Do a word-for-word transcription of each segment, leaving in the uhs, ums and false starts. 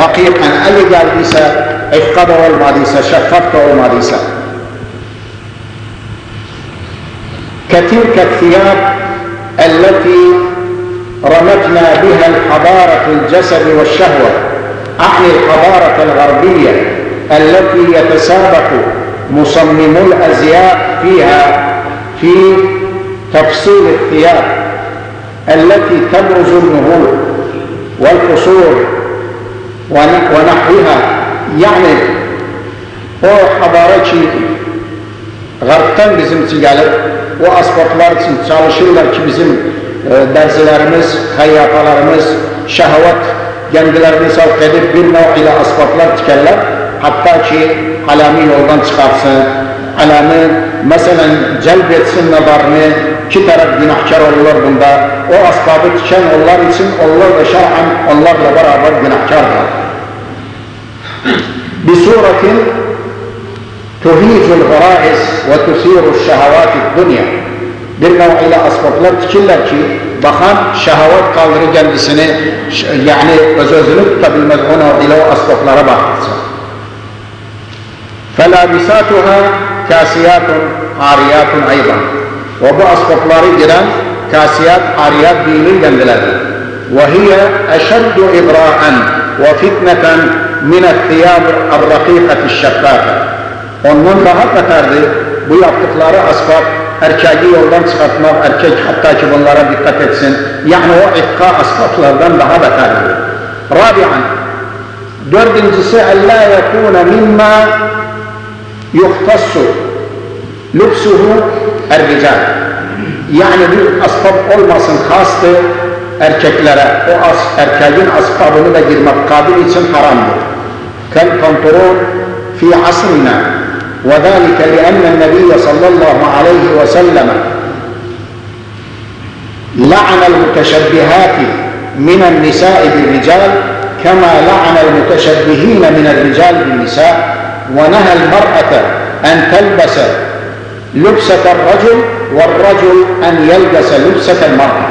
hakikan eli geldiyse, ifka da olmadıysa, şeffaf da olmadıysa. كتلك الثياب التي رمتنا بها الحضارة الجسد والشهوة، أعني الحضارة الغربية التي يتسابق مصممو الأزياء فيها في تفصيل الثياب التي تبرز النهور والقصور ونحوها. يعني o حضارة Garb'tan bizim için gelip o asbaplar için çalışırlar ki bizim e, derzilerimiz, hayyafalarımız, şehvet kendilerini sevk edip bir nev ile asbaplar tikerler. Hatta ki alemi yoldan çıkarsın, alemi mesela celbetsin nazarını, iki taraf günahkar olurlar bunda. O asbabı tiken onlar için, onlar da şer'an onlarla beraber günahkarlar. Bir suretin تهيج الغرائز وتثير الشهوات الدنيا. Bir nev ile asbaplar tikirler ki bakan şehvet kaldırı kendisini yani öz özünü tutabilmez o nev ile o asbaplara bakırsa. فَلَابِسَاتُهَا كَاسِيَاتٌ عَارِيَاتٌ اَيْضًا. Ve bu asbapları giren kasiyat, ariyat dinilir kendilerine. وَهِيَ اَشَدُّ اِبْرَاءً وَفِتْنَةً مِنَ الثِّيَابِ الرَّقِيقَةِ الشَّفَّافَةِ. Ondan daha beterdi bu yaptıkları asbab, erkeği yoldan çıkartmak, erkek hatta ki bunlara dikkat etsin. Yani o ifka asbaplardan daha beterdi. Rabi'an, dördüncüsü اَلَّا يَكُونَ مِمَّا يُخْتَصُّ لُبْسُهُ الرِّجَالِ. Yani bir asbab olmasın hastı erkeklere, o as, erkeğin asbabını da girmek kabil için haramdır. Kel pantolon fi asrina. وذلك لأن النبي صلى الله عليه وسلم لعن المتشبهات من النساء بالرجال كما لعن المتشبهين من الرجال بالنساء، ونهى المرأة أن تلبس لبسة الرجل والرجل أن يلبس لبسة المرأة.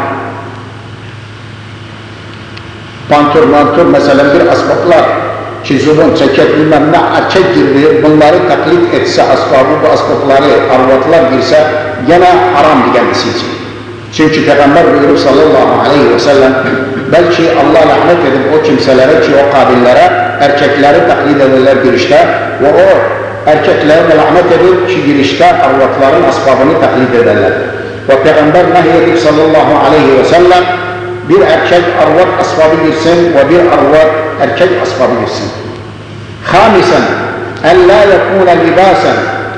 Pantür mantür mesela bir asbaplar ki zulüm, ceket bilmem ne erkek girdi, bunları taklit etse asbabı, bu asbapları arvatlar girse gene haram kendisi için. Çünkü Peygamber buyurup sallallahu aleyhi ve sellem belki Allah lahmet edip o kimselere ki o kabillere erkekleri taklit ederler girişte ve o erkeklerine lahmet edip ki girişte arvatların asbabını taklit ederler. Ve Peygamber nehyedip sallallahu aleyhi ve sellem bir erkek arvat asbabı girsin ve bir arvat erkek asbabı girsin. Hamisen, en la yekûne libâsen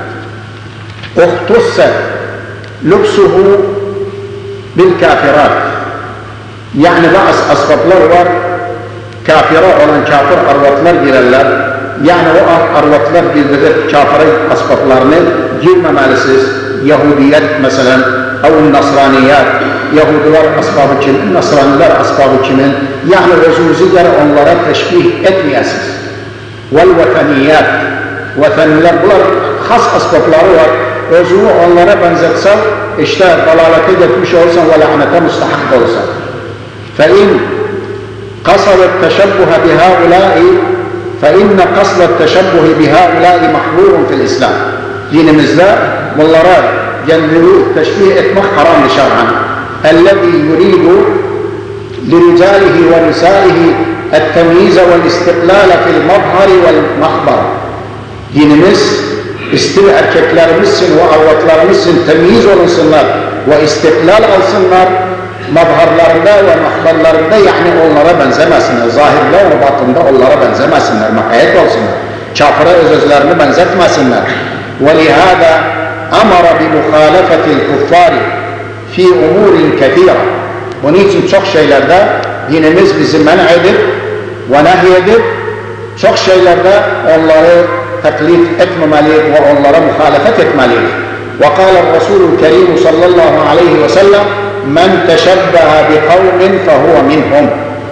uhtusse lübsuhu bil kafirat. Yani bazı asbablar var, kafira olan kafir arvatlar girerler. Yani o arvatlar girdirip kafire asbablarını girmemelisiniz. Yahudiyet mesela, ev nasraniyat. Yahudiler asbabı kimin, Nasraniler asbabı kimin? Yani özünüzü göre onlara teşbih etmeyesiniz. Vel-veteniyat. Veteniler, bunlar has asbabları var. Özünü onlara benzetsen, işte dalalete gitmiş olsan ve lanete müstahak olsan. فَاِنْ قَصَدَ التَّشَبُّهَ بِهَاُلَٰئِ فَاِنَّ قَصْدَ التَّشَبُّهِ بِهَاُلَٰئِ مَحْبُورٌ فِي الْإِسْلَامِ. Dinimizde bunlara kendini teşbih etmek haramdır şer'an. اَلَّذِي يُرِيدُ لِرِجَالِهِ وَنِسَائِهِ التَّمْيِيزَ وَالْاِسْتِقْلَالَ فِي الْمَظْهَرِ وَالْمَخْبَرِ. Dinimiz istir erkeklerimizsin ve avratlarımızsın temyiz olunsunlar ve istiklal alsınlar mazharlarında ve mahbarlarında, yani onlara benzemesinler, zahirde ve batında onlara benzemesinler, makayet olsunlar, kafire özözlerini benzetmesinler. وَلِهَذَا أَمَرَ بِمُخَالَفَةِ الْكُفَّارِ فِي اُمُورٍ كَثِيرًا. Bunun için çok şeylerde dinimiz bizi men edip ve nehyedip çok şeylerde onları taklit etmemeli ve onlara muhalefet etmeliyiz. وقال الرسول الكريم صلى الله عليه وسلم من تشبه بقوم فهو منهم.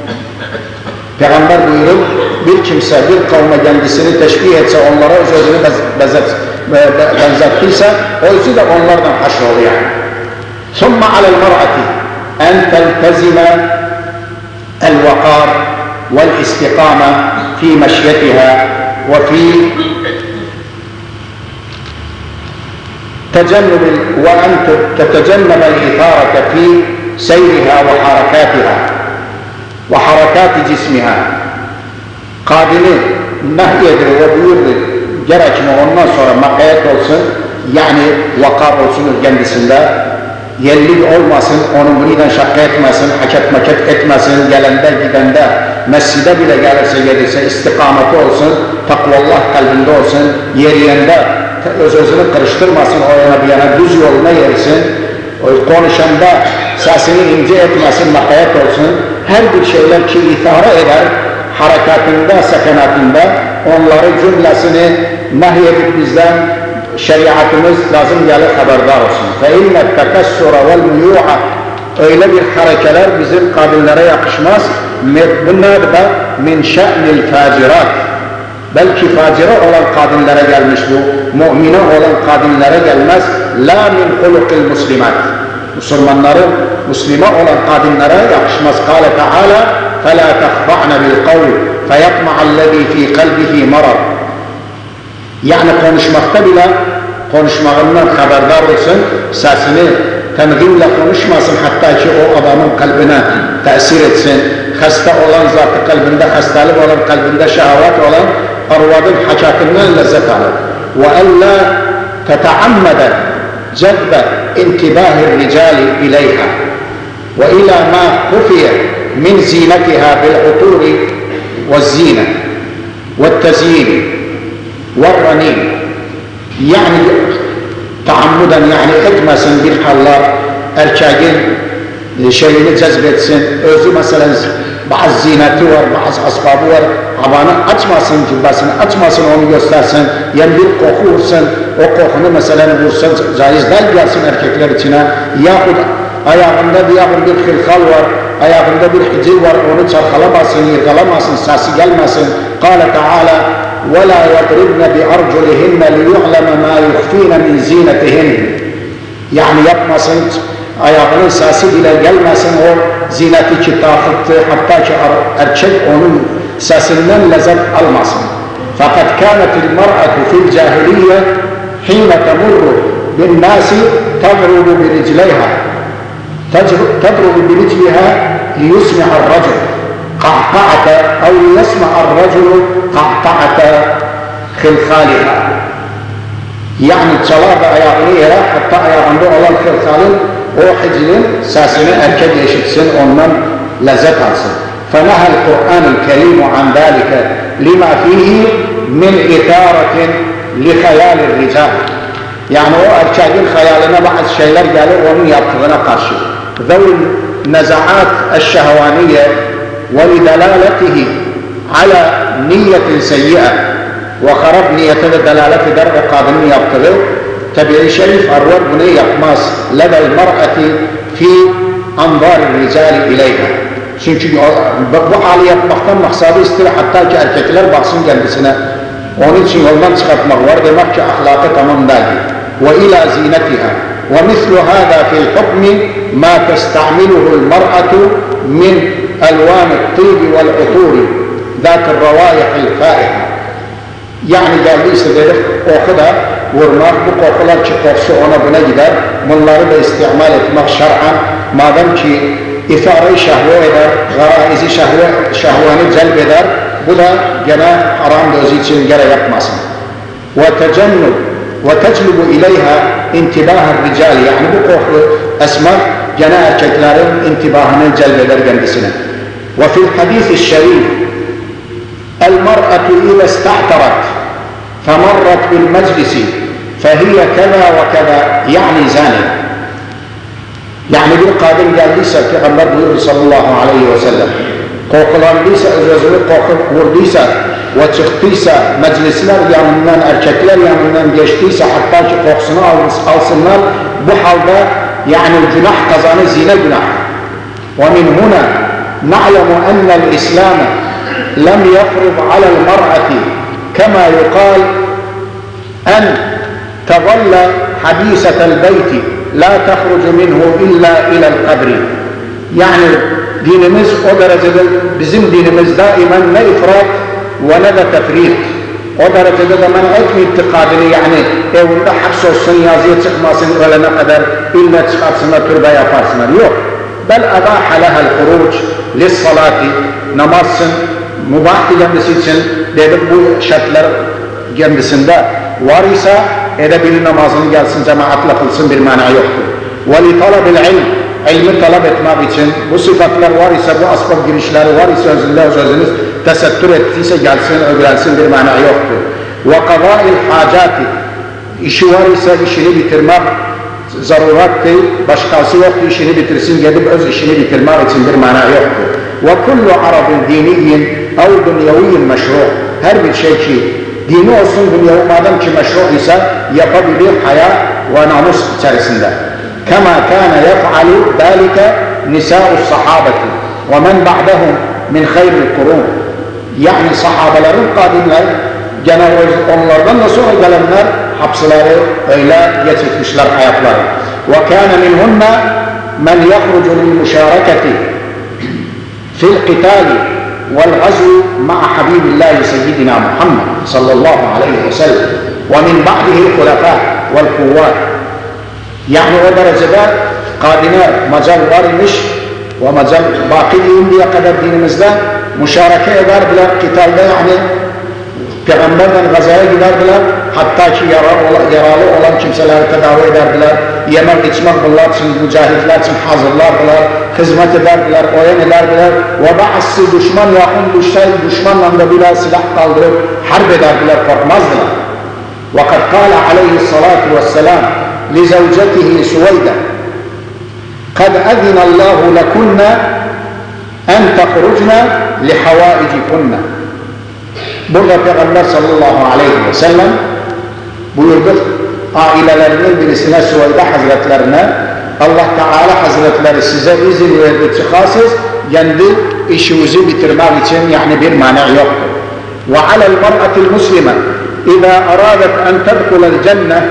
Peygamber buyurup bir kimse bir kavme kendisini teşbih etse, onlara özünü benzettiyse o yüzden de onlardan haşr oluyor. ثم على المرأة أن تلتزم الوقار والاستقامة في مشيتها وفي تجنب وأن تتجنب الإثارة في سيرها وحركاتها وحركات جسمها. Kadını nahyedir ve buyurdu. Gerekme ondan sonra makayet olsun, yani vakar olsun kendisinde, yerlik olmasın, onun bundan şakka etmesin, haket maket etmesin, gelende gidende, mescide bile gelirse gelirse istikameti olsun, takvallah kalbinde olsun, yeriyende öz özünü kırıştırmasın, o yana bir yana düz yoluna yersin, konuşanda sesini ince etmesin, makayet olsun, her bir şeyler ki ithara eder, harekatında, sekenatında onları cümlesini nahyedip bizden şeriatımız lazım gelir haberdar olsun. فَاِنَّ التَّكَسُّرَ وَالْمُيُوعَ Öyle bir harekeler bizim kadınlara yakışmaz. Bunlar da min şe'nil facirat. Belki facira olan kadınlara gelmiş bu, mu'mine olan kadınlara gelmez. La min hulukil muslimat. Müslümanların, Müslüman olan kadınlara yakışmaz. Kâle Teala فَلَا تَخْضَعْنَ بِالْقَوْلِ فَيَطْمَعَ الَّذ۪ي ف۪ي قَلْبِهِ مَرَضٍ. Yani konuşmakta bile konuşmağından haberdar olsun, sesini temkinle konuşmasın, hatta ki o adamın kalbine tesir etsin. Hasta olan zatı kalbinde, hastalık olan kalbinde, şehvet olan arvadın hakatinden lezzet alır. وَاَلَّا تَتَعَمَّدَ جَذْبَ اِنْتِبَاهِ الرِّجَالِ اِلَيْهَا وَاِلَى مَا خُفِيَ مِنْ زِينَتِهَا بِالْعُطُورِ وَالزِّينَةِ وَالتَّزْيِينِ وَالرَّنِينِ. Yani taammuden, yani etmesin bir hallar, erkeğin şeyini cezbetsin, özü mesela bazı zineti var, bazı asbabı var, havanı açmasın, cübbesini açmasın, onu göstersin, yani bir koku vursun, o kokunu mesela vursun, caizler gelsin erkekler içine, yahut ayağında bir yakın bir hırkal var, ayağında bir hicil var, onu çarkalamasın, yırgalamasın, sesi gelmesin. Kâle Teala وَلَا يَضْرِبْنَ بِأَرْجُلِهِنَّ لِيُعْلَمَ مَا يُخْفِينَ مِنْ زِينَتِهِنَّ. Yani yapmasın, ayağının sesi bile gelmesin, o zineti ki takıttı, hatta ki erkek onun sesinden lezzet almasın. Fakat كانت المرأة في الجاهلية حين تمر بالناس تضرب برجليها تضرب برجلها ليسمع الرجل قعقعة أو ليسمع الرجل قعقعة خلخالها. Yani çalar da ayağını yere, hatta ayağında olan hırkalın, o hicilin sesini erkek eşitsin, ondan lezzet alsın. فَنَهَا الْقُرْآنُ الْكَرِيمُ عَنْ ذَٰلِكَ لِمَا فِيهِ مِنْ اِثَارَةٍ لِخَيَالِ الرِّجَالِ. Yani o erkeğin hayaline bazı şeyler gelir onun yaptığına karşı. ذَوِ النَّزَعَاتِ الشَّهَوَانِيَّ وَلِدَلَالَتِهِ عَلَى نِيَّةٍ سَيِّئَةٍ. وَخَرَبْ niyete de delalet eder o kadının yaptığı. Tabi-i şerif arvar bunu yapmaz. لَدَى الْمَرْأَةِ فِي أَنْظَارِ الرِّجَالِ اِلَيْهَا. Çünkü bu hali yapmaktan maksadı istiyor, hatta ki erkekler baksın kendisine. Onun için yoldan çıkartmak var, demek ki ahlakı tamam değil. وَاِلَى زِينَتِهَا وَمِثْلُ هَذَا فِي الْحُكْمِ مَا تَسْتَعْمِلُهُ الْمَرْأَةُ مِنْ أَلْوَانِ الطِّيبِ وَالْعُطُورِ ذَاتِ الرَّوَائِحِ الْفَائِحَةِ. Yani geldiyse dedik, oku da vurmak, bu kokular ki kokusu ona buna gider, bunları da istimal etmek şer'an, madem ki ifare-i şehve eder, garaizi şehve, şehveni celbeder, bu da gene haram gözü için gene yapmasın. وَتَجَنُّبْ وَتَجْلُبُ اِلَيْهَا اِنْتِبَاهَ الرِّجَالِ. Yani bu koku esmer gene erkeklerin intibahını celbeder kendisine. وَفِي الْحَدِيثِ الشَّرِيفِ الْمَرْأَةُ إِذَا اسْتَعْتَرَتْ فَمَرَّتْ بِالْمَجْلِسِ فَهِيَ كَذَا وَكَذَا يعني زَانِيَةٌ. Yani bir kadın geldiyse, Peygamber buyurdu sallallahu aleyhi ve sellem, kokulandıysa, özünü koku vurduysa ve çıktıysa, meclisler yanından, erkekler yanından geçtiyse, hatta ki kokusunu alsınlar, bu halde yani günah kazanı, zine günah. وَمِنْ هُنَا نَعْلَمُ أَنَّ الْإِسْلَامَ لَمْ يَفْرِضْ عَلَى الْمَرْأَةِ كَمَا يُقَالْ أَنْ تَظَلَّ حَدِيثَةَ الْبَيْتِ لَا تَخْرُجُ مِنْهُ إِلَّا إِلَى الْقَبْرِ. Yani dinimiz o derecede, bizim dinimiz daimen ne ifrat ve ne de tefrit. O derecede de men etmi itikadını yani evinde hapsolsun, yazıya çıkmasın ölene kadar illa çıkarsınlar, türbe yaparsınlar. Yok. Bel ebaha lehel huruc lissalati, namazsın mubah kendisi için dedik bu şartlar kendisinde var ise edebilir namazını gelsin cemaatle kılsın bir mana yoktur. Ve li talabil ilm, ilmi talep etmek için bu sıfatlar var ise, bu asbab girişleri var ise özünde sözünüz tesettür ettiyse gelsin, öğrensin bir mana yoktur. Ve kadail hacati, işi var ise işini bitirmek zarurat değil, başkası yoktu işini bitirsin, gelip öz işini bitirmek için bir mana yoktur. Ve kullu arabin diniyyin ev dünyeviyyin meşru, her bir şey ki dini olsun dünyevi madem ki meşru ise yapabilir haya ve namus içerisinde. Kema kâne yef'alu dâlike nisâ'us sahabeti ve men ba'dehum min hayril kurun. Yani sahabelerin kadınlar, gene onlardan da sonra gelenler hapsıları öyle geçirmişler hayatları. وَكَانَ مِنْهُنَّ مَنْ يَخْرُجُ لِلْمُشَارَكَةِ فِي الْقِتَالِ وَالْغَزْوِ مَعَ حَبِيبِ اللّٰهِ سَيِّدِنَا مُحَمَّدٍ صلى الله عليه وسلم وَمِنْ بَعْدِهِ الْخُلَفَاءِ وَالْقُوَّاتِ. Yani o derecede kadınlar macal var imiş ve macal baki diye kadar dinimizde müşareke ederdiler, kitalde yani Peygamberden gazaya giderdiler, hatta ki yaralı, yaralı olan kimseleri tedavi ederdiler, yemek içmek bunlar için, mücahitler için hazırlardılar, hizmet ederdiler, oyan ederdiler ve bazı düşman yakın düşseydi düşmanla da bile silah kaldırıp harp ederdiler, korkmazdılar. وَقَدْ قَالَ عَلَيْهِ الصَّلَاةُ وَالسَّلَامُ لِزَوْجَتِهِ سُوَيْدًا قَدْ أَذِنَ اللّٰهُ لَكُنَّ اَنْ تَخْرُجْنَ لِحَوَائِجِكُنَّ. Burada Peygamber sallallahu aleyhi ve sellem buyurdu ailelerinin birisine, Süveyde Hazretlerine, Allah Teala Hazretleri size izin verdi çıkasız, kendi işinizi bitirmek için yani bir mani yoktur. Ve alel mar'atil muslime İza aradet en tedkulel cenne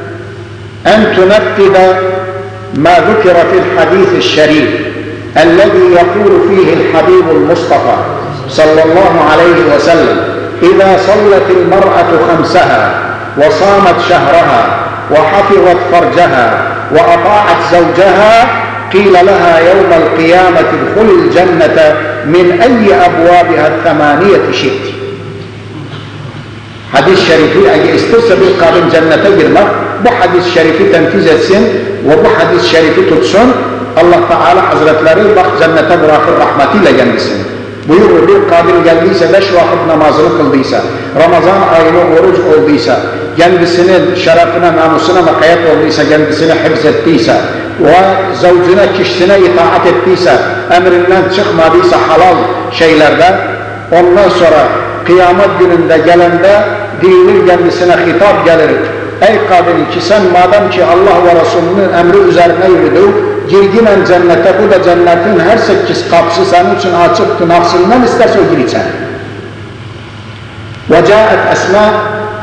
en tunettide ma zukira fil hadithil şerif ellezî yekûlu fîhil habibul Mustafa sallallahu aleyhi ve sellem إذا صلت المرأة خمسها وصامت شهرها وحفظت فرجها وأطاعت زوجها قيل لها يوم القيامة ادخل الجنة من أي أبوابها الثمانية شئت. Hadis-i şerifi eğer isterse bir kadın cennete girmek, bu hadis-i şerifi tenfiz etsin ve bu hadis-i şerifi tutsun, Allah Teala Hazretleri bak cennete bırakır rahmetiyle kendisini. Buyurur bir kadın geldiyse, beş vakit namazını kıldıysa, Ramazan ayına oruç olduysa, kendisinin şerefine, namusuna makayet olduysa, kendisini hifz ettiyse ve zavcına, kişisine itaat ettiyse, emrinden çıkmadıysa halal şeylerde, ondan sonra kıyamet gününde gelende dinilir kendisine hitap gelir. Ey kadın ki sen madem ki Allah ve Resulünün emri üzerine yürüdün, girginen cennete, bu da cennetin her sekiz kapısı senin için açıktı, nafsından isterse o gir içeri. وَجَاءَتْ أَسْمَاء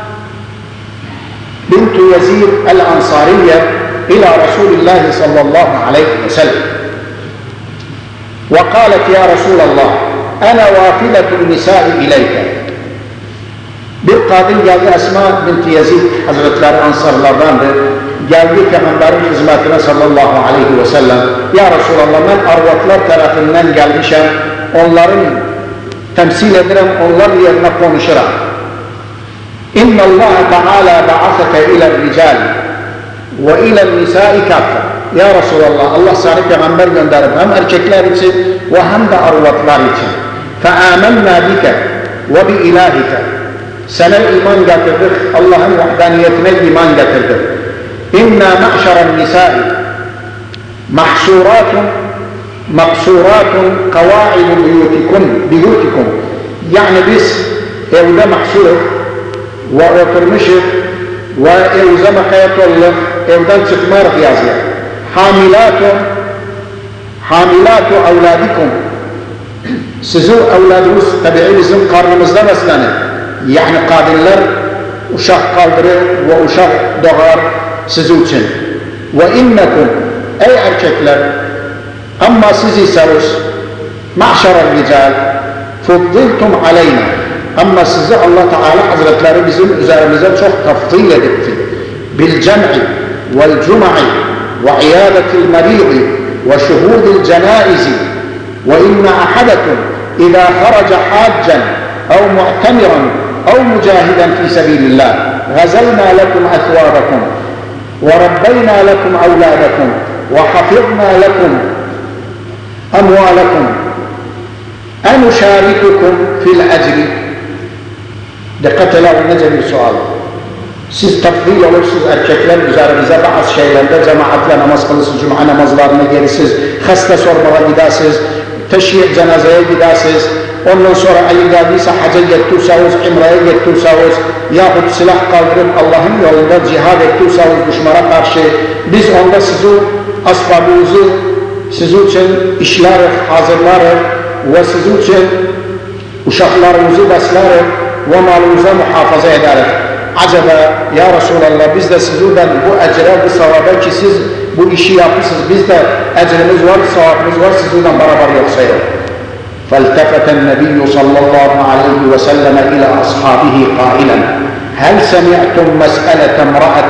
بِنْتُ يَزِيدْ الْأَنْصَارِيَّةِ إِلَى رَسُولِ اللّٰهِ صَلَّى اللّٰهُ عَلَيْهِ وسلم وَقَالَتْ يَا رَسُولَ اللّٰهِ أَنَا وَافِلَةُ النِّسَاءِ إِلَيْكَ. Bir kadın geldi, Esma binti Yazid Hazretleri Ansarlardandır. Geldi Peygamberin hizmetine sallallahu aleyhi ve sellem. Ya Resulallah ben arvatlar tarafından gelmişim. Onların temsil ederim, onlar yerine konuşuram. İnna Allah Teala ba'asaka ila rical ve ila nisai kaffa. Ya Resulallah Allah seni peygamber gönderip hem erkekler için ve hem de arvatlar için. Fe'amennâ bike ve bi ilahike. Sana iman getirdik, Allah'ın vahdaniyetine iman getirdik. İnna ma'şeren nisâi mahsuratun maksuratun kavaidu biyutikum. Yani biz evde mahsuruk ve oturmuşuk ve evde makayet olduk, evden çıkmarak yazıyor. Hamilatun hamilatu evladikum. Sizin evladınız tabii bizim karnımızda beslenir. Yani kadınlar uşak kaldırır ve uşak doğar sizin için. Ve innekum ey erkekler ama siz iseniz maşşerel rical fuddiltum aleyna Ama sizi Allah Teala Hazretleri bizim üzerimize çok taftil edipti. Bil cem'i vel cum'i ve iyadetil meridi ve şuhudil cenaizi ve inne ahadakum idâ haraca haccan ev mu'temiran ev mücahiden fi sebilillah gazelnâ lekum athvâbakum ve rabbeynâ lekum evlâdakum ve hafiznâ lekum amvâlakum enuşârikukum fil ecri. Dikkat ele alınca bir sual. Siz takdir olursunuz erkekler üzerinize bazı şeylerde cemaatle namaz kılırsınız, cuma namazlarına gelirsiniz, hasta sormaya gidersiniz, teşhir cenazeye gidersiniz, ondan sonra ayı geldiyse hacca gittirseniz, imreye gittirseniz yahut silah kaldırıp Allah'ın yolunda cihad ettirseniz düşmana karşı, biz onda sizi asbabınızı sizin için işler hazırlarız ve sizin için uşaklarınızı beslerim ve malınıza muhafaza ederim. Acaba ya Resulallah biz de sizden bu ecre, bu sevaba ki siz bu işi yapmışsınız, biz de ecrimiz var, sevabımız var, sizden beraber yoksa yok. فَالْتَفَتَ النَّبِيُّ صَلَّى اللّٰهُ عَلَيْهِ وَسَلَّمَ إِلَى أَصْحَابِهِ قَائِلًا هَلْ سَمِعْتُمْ مَسْأَلَةَ امْرَأَةٍ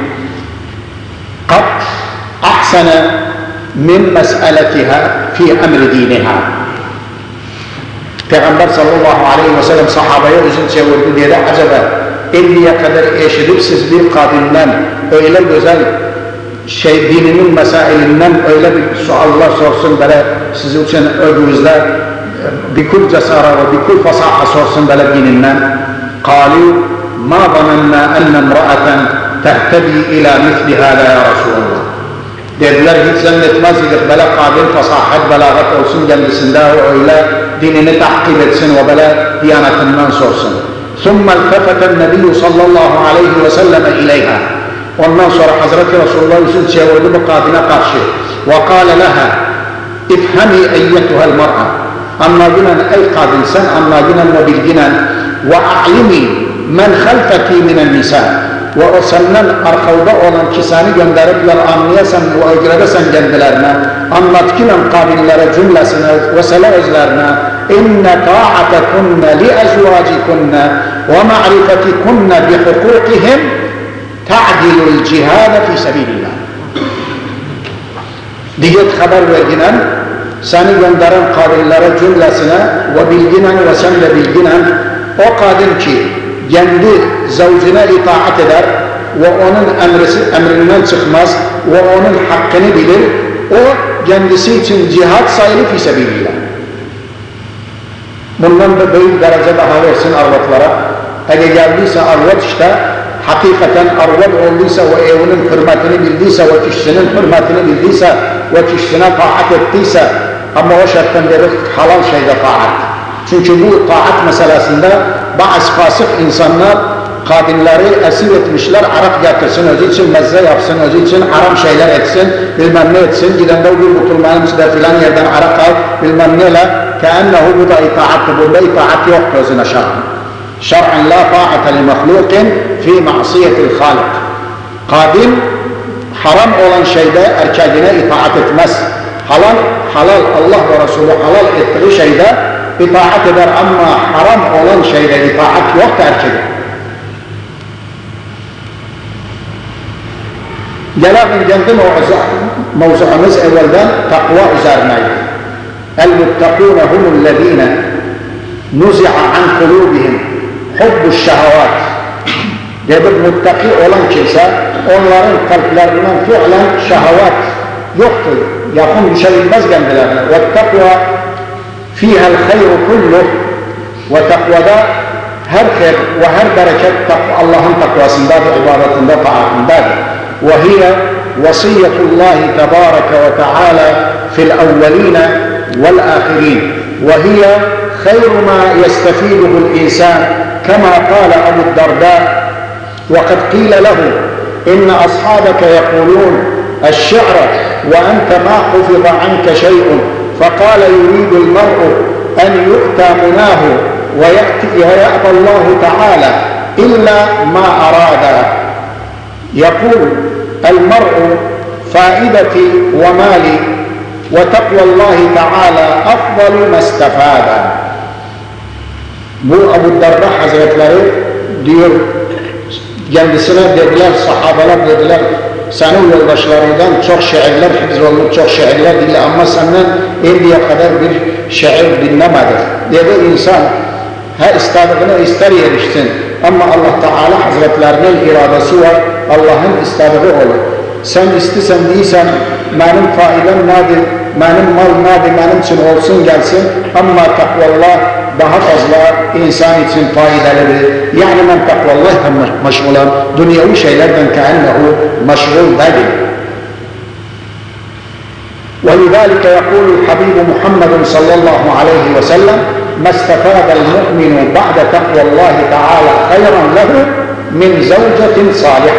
قَدْ أَحْسَنَ مِنْ مَسْأَلَتِهَا فِي أَمْرِ دِينِهَا. Peygamber sallallahu aleyhi ve sellem sahabeye yüzünü çevirdi diye de acaba elliye kadar eşidip siz bir kadından öyle güzel şey dininin mesailinden öyle bir suallar sorsun böyle sizin için ödünüzde bikul cesara ve bikul fasaha sorsun böyle dininden. قالوا ما ظننا أن امرأة تهتدي إلى مثل هذا يا رسول الله. Dediler hiç zannetmezdik böyle kabil fasahat belagat olsun kendisinde öyle dinini tahkik etsin ve böyle diyanetinden sorsun. ثُمَّ الْتَفَتَ النَّبِيُّ صَلَّى اللّٰهُ عَلَيْهِ وَسَلَّمَ إِلَيْهَا. Ondan sonra Hazreti Resulullah yüzünü çevirdi bu kadına karşı. وَقَالَ لَهَا اِفْهَمِي اَيَّتُهَا الْمَرْأَةِ. Anlayınan ey kadın sen anlayınan ve bilginen وَاَعْلِمِي مَنْ خَلْفَكِ مِنَ النِّسَاءِ. Ve o senden arkada olan kisani gönderipler anlayasan ve öğredesen kendilerine anlatkinen kabillere cümlesine ve sele özlerine inne ta'atekunne li ezvacikunne ve ma'rifetikunne bi hukukihim ta'dilul cihada fi sebilillah. Diyet haber verginen seni gönderen kabillere cümlesine ve bilginen ve sen de bilginen o kadın ki kendi zavcına itaat eder ve onun emrisi, emrinden çıkmaz ve onun hakkını bilir, o kendisi için cihat sayılı fi sebilillah. Bundan da büyük derece daha versin arvatlara. Eğer geldiyse arvat işte hakikaten arvat olduysa ve evinin hürmetini bildiyse ve kişisinin hürmetini bildiyse ve kişisine taat ettiyse ama o şarttan beri halal şeyde taat. Çünkü bu taat meselesinde bazı fasık insanlar kadınları esir etmişler, arak getirsin, özü için mezze yapsın, özü için haram şeyler etsin, bilmem ne etsin, gidende bir butulmanın içinde filan yerden arak al, bilmem neyle, keennehu bu da itaattı, burada itaat yok özüne şar'ın. Şar'ın la ta'ate li mahlukin fi ma'siyetil halik. Kadın haram olan şeyde erkeğine itaat etmez. Halal, halal Allah ve Resulü halal ettiği şeyde itaat eder ama haram olan şeyde itaat yok da erkeğe. Gelelim kendi mevzuumuz evvelden takva üzerineydi. El-muttakûne humullezîne nuzi'a an kulûbihim hubbu'ş şehavat. Dedik muttaki olan kimse onların kalplerinden fiilen şehavat yoktur. Yakın düşebilmez kendilerine. Ve-takva fîhel hayru kulluh. Ve takvada her hayr ve her bereket Allah'ın takvasındadır, ibadetinde, taatındadır. وهي وصية الله تبارك وتعالى في الأولين والآخرين وهي خير ما يستفيده الإنسان كما قال أبو الدرداء وقد قيل له إن أصحابك يقولون الشعر وأنت ما حفظ عنك شيء فقال يريد المرء أن يؤتى مناه ويأتي ويأبى الله تعالى إلا ما أراد. يقول المرء فائدتي ومالي وتقوى الله تعالى أفضل ما استفاد. Bu Ebu Darda Hazretleri diyor, kendisine dediler, sahabeler dediler, senin yoldaşlarından çok şairler hifz olmuş, çok şairler değil ama senden elliye kadar bir şair dinlemedik. Dedi insan, ha istedikine ister erişsin ama Allah Teala Hazretlerinin iradesi var, Allah'ın istediği olur. Sen istesen değilsen, benim faidem nedir, benim mal nedir, benim için olsun gelsin ama takvallah daha fazla insan için faydalıdır. Yani ben takvallahla meşgulam, dünyevi şeylerden keennehu meşgul değil. ولذلك يقول الحبيب محمد صلى الله عليه وسلم ما استفاد المؤمن بعد تقوى الله تعالى خيرا له من زوجة صالحة.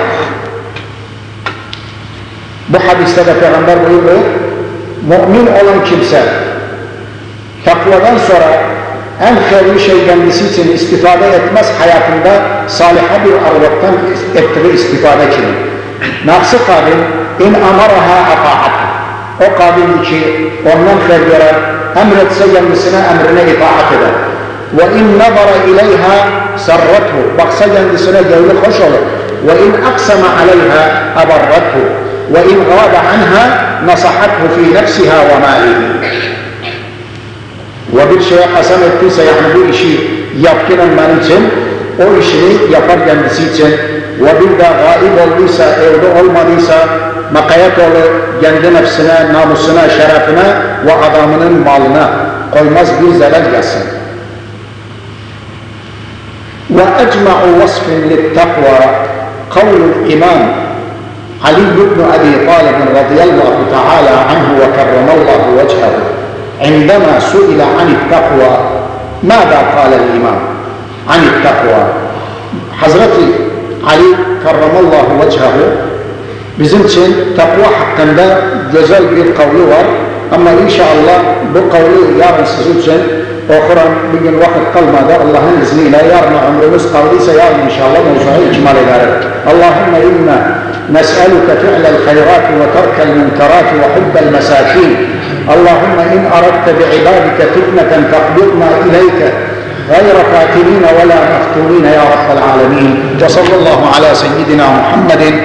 Bu hadiste de Peygamber buyuruyor, mümin olan kimse takvadan sonra en hayırlı şey kendisi için istifade etmez hayatında saliha bir arvattan ettiği istifade kimi. Naksı kabil in amaraha ata'at. O kabil ki ondan hayır göre emretse kendisine emrine itaat eder. Ve in nazara ileyha sarrathu. Baksa kendisine gönlü hoş olur. Ve in aksama aleyha abarrathu. Ve in gâbe anha nasahathu fi nefsiha ve mâlihi. Ve bir şeye kasam ettiyse yani bu işi yaptıran benim için, o işini yapar kendisi için ve bir de gaib olduysa, evde olmadıysa makayet olur kendi nefsine, namusuna, şerefine ve adamının malına koymaz bir zelal gelsin. Ve ecma'u vasfin littakva kavlul imam Ali ibn Abi Talib radıyallahu teala anhu ve kerramallahu vecehu عندما سئل عن التقوى ماذا قال الإمام عن التقوى Hazreti Ali kerramallahu vecehu bizim için takva hakkında güzel bir kavli var ama inşallah bu kavli yarın sizin için okuran bir gün vakit kalmadı Allah'ın izniyle yarın ömrümüz kaldıysa yarın inşallah mevzuyu ikmal eder. Allahümme inna nes'eluke fi'lel hayrat ve terkel münkerat ve hubbel mesakin. اللهم إن أردت بعبادك فتنة فاقبضنا إليك غير فاتنين ولا مفتونين يا رب العالمين. وصلى الله على سيدنا محمد